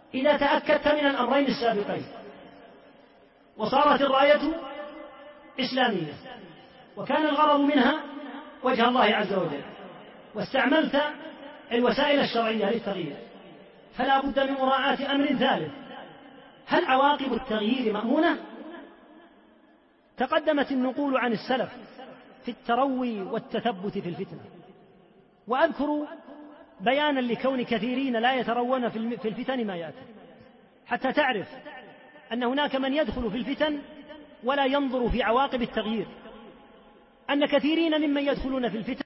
إذا تأكدت من الأمرين السابقين وصارت الراية إسلامية وكان الغرض منها وجه الله عز وجل واستعملت الوسائل الشرعية للتغيير، فلا بد من مراعاة أمر ثالث: هل عواقب التغيير مأمونة؟ تقدمت النقول عن السلف في التروي والتثبت في الفتنة، وأذكر بيانا لكون كثيرين لا يترون في الفتن ما يأتي، حتى تعرف أن هناك من يدخل في الفتن ولا ينظر في عواقب التغيير، أن كثيرين ممن يدخلون في الفتن